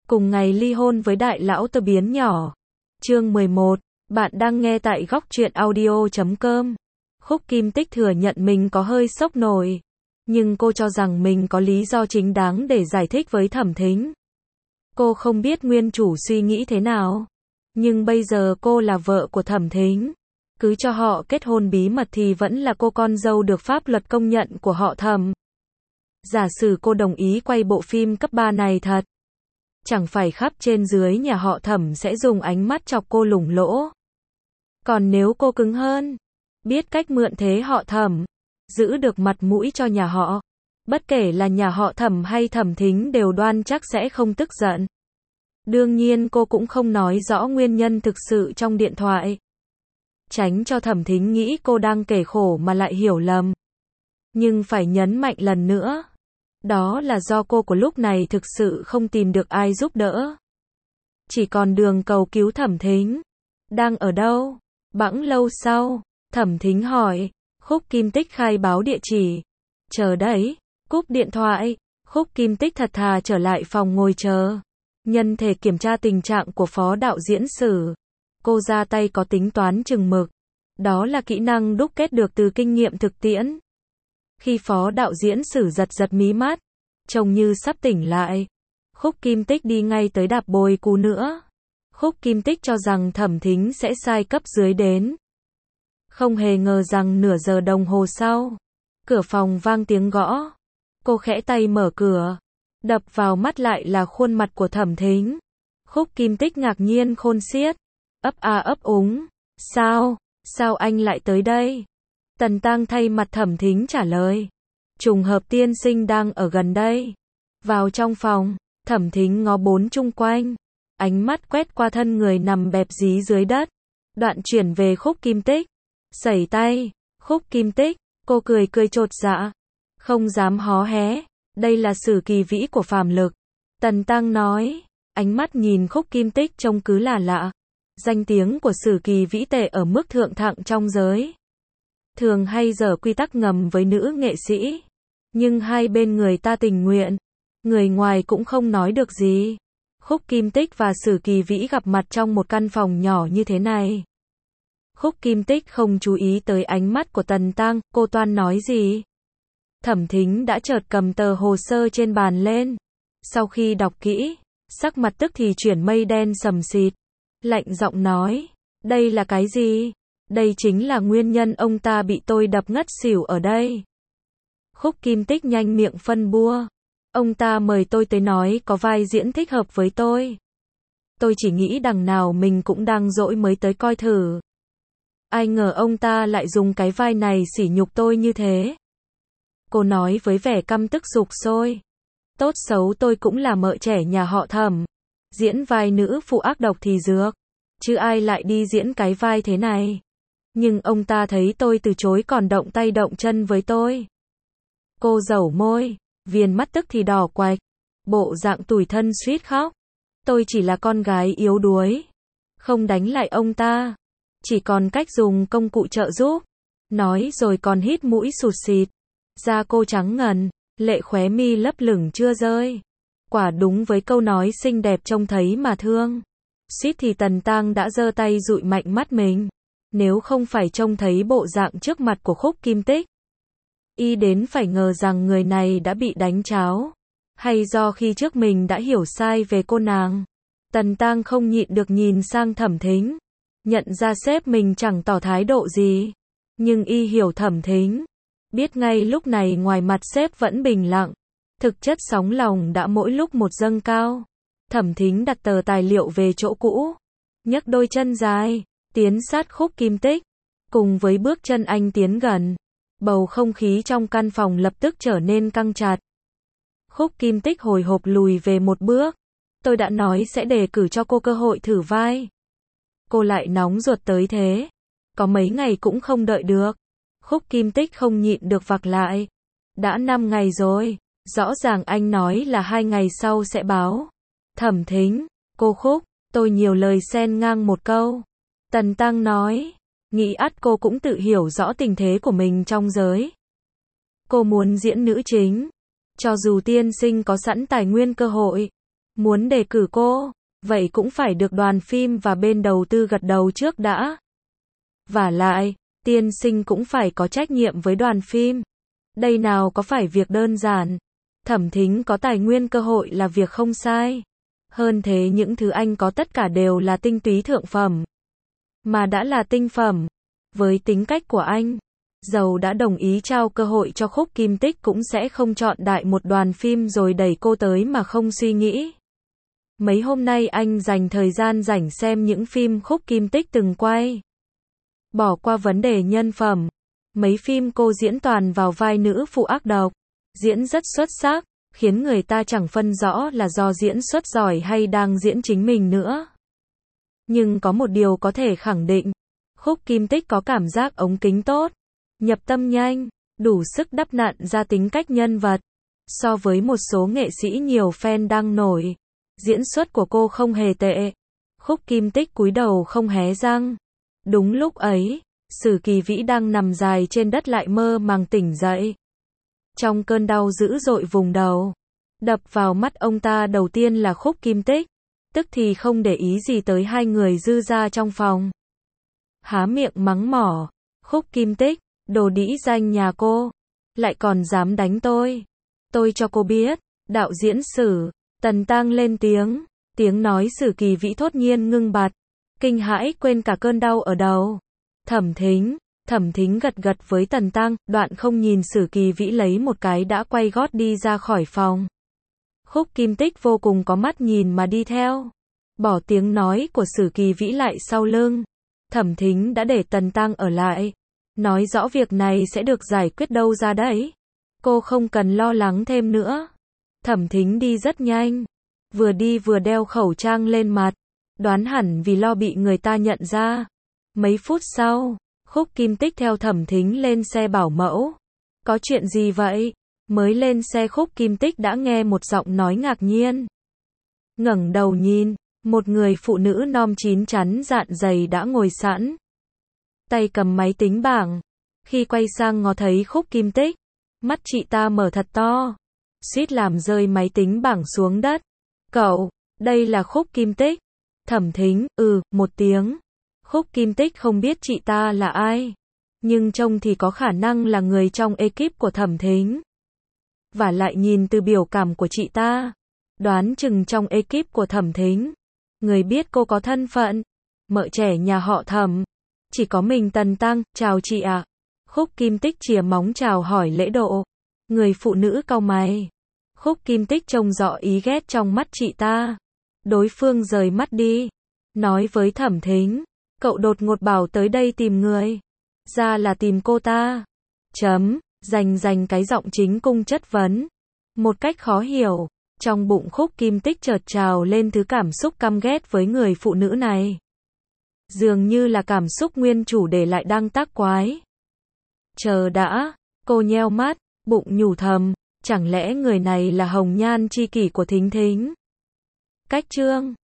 cùng ngày ly hôn với đại lão tơ biến nhỏ. Chương 11, bạn đang nghe tại góc truyện audio.com. Khúc Kim Tích thừa nhận mình có hơi sốc nổi, nhưng cô cho rằng mình có lý do chính đáng để giải thích với Thẩm Thính. Cô không biết nguyên chủ suy nghĩ thế nào, nhưng bây giờ cô là vợ của Thẩm Thính, cứ cho họ kết hôn bí mật thì vẫn là cô con dâu được pháp luật công nhận của họ Thẩm. Giả sử cô đồng ý quay bộ phim cấp 3 này thật, chẳng phải khắp trên dưới nhà họ Thẩm sẽ dùng ánh mắt chọc cô lủng lỗ. Còn nếu cô cứng hơn, biết cách mượn thế họ Thẩm, giữ được mặt mũi cho nhà họ, bất kể là nhà họ Thẩm hay Thẩm Thính đều đoan chắc sẽ không tức giận. Đương nhiên cô cũng không nói rõ nguyên nhân thực sự trong điện thoại, tránh cho Thẩm Thính nghĩ cô đang kể khổ mà lại hiểu lầm. Nhưng phải nhấn mạnh lần nữa, đó là do cô của lúc này thực sự không tìm được ai giúp đỡ, chỉ còn đường cầu cứu Thẩm Thính. Đang ở đâu? Bẵng lâu sau, Thẩm Thính hỏi. Khúc Kim Tích khai báo địa chỉ. Chờ đấy. Cúp điện thoại, Khúc Kim Tích thật thà trở lại phòng ngồi chờ. Nhân thể kiểm tra tình trạng của phó đạo diễn Sử, cô ra tay có tính toán chừng mực. Đó là kỹ năng đúc kết được từ kinh nghiệm thực tiễn. Khi phó đạo diễn Sử giật giật mí mắt, trông như sắp tỉnh lại, Khúc Kim Tích đi ngay tới đạp bồi cú nữa. Khúc Kim Tích cho rằng Thẩm Thính sẽ sai cấp dưới đến. Không hề ngờ rằng nửa giờ đồng hồ sau, cửa phòng vang tiếng gõ. Cô khẽ tay mở cửa, đập vào mắt lại là khuôn mặt của Thẩm Thính. Khúc Kim Tích ngạc nhiên khôn xiết, ấp a ấp úng. Sao anh lại tới đây? Tần Tăng thay mặt Thẩm Thính trả lời. Trùng hợp tiên sinh đang ở gần đây. Vào trong phòng, Thẩm Thính ngó bốn chung quanh, ánh mắt quét qua thân người nằm bẹp dí dưới đất, đoạn chuyển về Khúc Kim Tích. Sẩy tay, Khúc Kim Tích, cô cười chột dạ, không dám hó hé, đây là Sử Kỳ Vĩ của Phàm Lực. Tần Tăng nói, ánh mắt nhìn Khúc Kim Tích trông cứ là lạ. Danh tiếng của Sử Kỳ Vĩ tệ ở mức thượng thặng trong giới. Thường hay dở quy tắc ngầm với nữ nghệ sĩ, nhưng hai bên người ta tình nguyện, người ngoài cũng không nói được gì. Khúc Kim Tích và Sử Kỳ Vĩ gặp mặt trong một căn phòng nhỏ như thế này. Khúc Kim Tích không chú ý tới ánh mắt của Tần Tăng, cô toan nói gì. Thẩm Thính đã chợt cầm tờ hồ sơ trên bàn lên. Sau khi đọc kỹ, sắc mặt tức thì chuyển mây đen sầm xịt, lạnh giọng nói, đây là cái gì? Đây chính là nguyên nhân ông ta bị tôi đập ngất xỉu ở đây. Khúc Kim Tích nhanh miệng phân bua. Ông ta mời tôi tới nói có vai diễn thích hợp với tôi. Tôi chỉ nghĩ đằng nào mình cũng đang dỗi mới tới coi thử. Ai ngờ ông ta lại dùng cái vai này sỉ nhục tôi như thế. Cô nói với vẻ căm tức sục sôi. Tốt xấu tôi cũng là mợ trẻ nhà họ Thẩm. Diễn vai nữ phụ ác độc thì dược, chứ ai lại đi diễn cái vai thế này. Nhưng ông ta thấy tôi từ chối còn động tay động chân với tôi. Cô dẩu môi, viền mắt tức thì đỏ quạch, bộ dạng tủi thân suýt khóc. Tôi chỉ là con gái yếu đuối, không đánh lại ông ta, chỉ còn cách dùng công cụ trợ giúp. Nói rồi còn hít mũi sụt xịt. Da cô trắng ngần, lệ khóe mi lấp lửng chưa rơi. Quả đúng với câu nói xinh đẹp trông thấy mà thương. Suýt thì Tần Tăng đã giơ tay dụi mạnh mắt mình. Nếu không phải trông thấy bộ dạng trước mặt của Khúc Kim Tích, y đến phải ngờ rằng người này đã bị đánh cháo, hay do khi trước mình đã hiểu sai về cô nàng. Tần Tăng không nhịn được nhìn sang Thẩm Thính, nhận ra sếp mình chẳng tỏ thái độ gì, nhưng y hiểu Thẩm Thính, biết ngay lúc này ngoài mặt sếp vẫn bình lặng, thực chất sóng lòng đã mỗi lúc một dâng cao. Thẩm Thính đặt tờ tài liệu về chỗ cũ, nhấc đôi chân dài, tiến sát Khúc Kim Tích. Cùng với bước chân anh tiến gần, bầu không khí trong căn phòng lập tức trở nên căng chặt. Khúc Kim Tích hồi hộp lùi về một bước. Tôi đã nói sẽ đề cử cho cô cơ hội thử vai. Cô lại nóng ruột tới thế. Có mấy ngày cũng không đợi được. Khúc Kim Tích không nhịn được vặc lại. Đã 5 ngày rồi. Rõ ràng anh nói là 2 ngày sau sẽ báo. Thẩm Thính, cô Khúc, tôi nhiều lời xen ngang một câu. Tần Tăng nói, nghĩ ắt cô cũng tự hiểu rõ tình thế của mình trong giới. Cô muốn diễn nữ chính, cho dù tiên sinh có sẵn tài nguyên cơ hội, Muốn đề cử cô, vậy cũng phải được đoàn phim và bên đầu tư gật đầu trước đã. Vả lại, tiên sinh cũng phải có trách nhiệm với đoàn phim. Đây nào có phải việc đơn giản. Thẩm Thính có tài nguyên cơ hội là việc không sai. Hơn thế những thứ anh có tất cả đều là tinh túy thượng phẩm. Mà đã là tinh phẩm. Với tính cách của anh, dầu đã đồng ý trao cơ hội cho Khúc Kim Tích cũng sẽ không chọn đại một đoàn phim rồi đẩy cô tới mà không suy nghĩ. Mấy hôm nay anh dành thời gian rảnh xem những phim Khúc Kim Tích từng quay. Bỏ qua vấn đề nhân phẩm. Mấy phim cô diễn toàn vào vai nữ phụ ác độc. Diễn rất xuất sắc, khiến người ta chẳng phân rõ là do diễn xuất giỏi hay đang diễn chính mình nữa. Nhưng có một điều có thể khẳng định. Khúc Kim Tích có cảm giác ống kính tốt, nhập tâm nhanh, đủ sức đắp nặn ra tính cách nhân vật. So với một số nghệ sĩ nhiều fan đang nổi, diễn xuất của cô không hề tệ. Khúc Kim Tích cúi đầu không hé răng. Đúng lúc ấy, Sử Kỳ Vĩ đang nằm dài trên đất lại mơ màng tỉnh dậy. Trong cơn đau dữ dội vùng đầu, đập vào mắt ông ta đầu tiên là Khúc Kim Tích, tức thì không để ý gì tới hai người dư ra trong phòng. Há miệng mắng mỏ, Khúc Kim Tích, đồ đĩ danh nhà cô, lại còn dám đánh tôi. Tôi cho cô biết, đạo diễn Sử, Tần Tăng lên tiếng, tiếng nói Sử Kỳ Vĩ thốt nhiên ngưng bặt, kinh hãi quên cả cơn đau ở đầu. Thẩm Thính gật gật với Tần Tăng, đoạn không nhìn Sử Kỳ Vĩ lấy một cái đã quay gót đi ra khỏi phòng. Khúc Kim Tích vô cùng có mắt nhìn mà đi theo. Bỏ tiếng nói của Sử Kỳ Vĩ lại sau lưng. Thẩm Thính đã để Tần Tăng ở lại. Nói rõ việc này sẽ được giải quyết đâu ra đấy. Cô không cần lo lắng thêm nữa. Thẩm Thính đi rất nhanh. Vừa đi vừa đeo khẩu trang lên mặt. Đoán hẳn vì lo bị người ta nhận ra. Mấy phút sau, Khúc Kim Tích theo Thẩm Thính lên xe bảo mẫu. Có chuyện gì vậy? Mới lên xe Khúc Kim Tích đã nghe một giọng nói ngạc nhiên. Ngẩng đầu nhìn, một người phụ nữ non chín chắn dạn dày đã ngồi sẵn. Tay cầm máy tính bảng. Khi quay sang ngó thấy Khúc Kim Tích, mắt chị ta mở thật to, suýt làm rơi máy tính bảng xuống đất. Cậu, đây là Khúc Kim Tích. Thẩm Thính, một tiếng. Khúc Kim Tích không biết chị ta là ai, nhưng trông thì có khả năng là người trong ekip của Thẩm Thính. Và lại nhìn từ biểu cảm của chị ta, đoán chừng trong ekip của Thẩm Thính, người biết cô có thân phận, mợ trẻ nhà họ Thẩm. Chỉ có mình Tần Tăng, chào chị ạ. Khúc Kim Tích chìa móng chào hỏi lễ độ. Người phụ nữ cau mày. Khúc Kim Tích trông rõ ý ghét trong mắt chị ta. Đối phương rời mắt đi, nói với Thẩm Thính, cậu đột ngột bảo tới đây tìm người. Ra là tìm cô ta. Dành cái giọng chính cung chất vấn. Một cách khó hiểu, trong bụng Khúc Kim Tích chợt trào lên thứ cảm xúc căm ghét với người phụ nữ này. Dường như là cảm xúc nguyên chủ để lại đang tác quái. Chờ đã, cô nheo mắt, bụng nhủ thầm, chẳng lẽ người này là hồng nhan tri kỷ của Thính Thính? Cách chương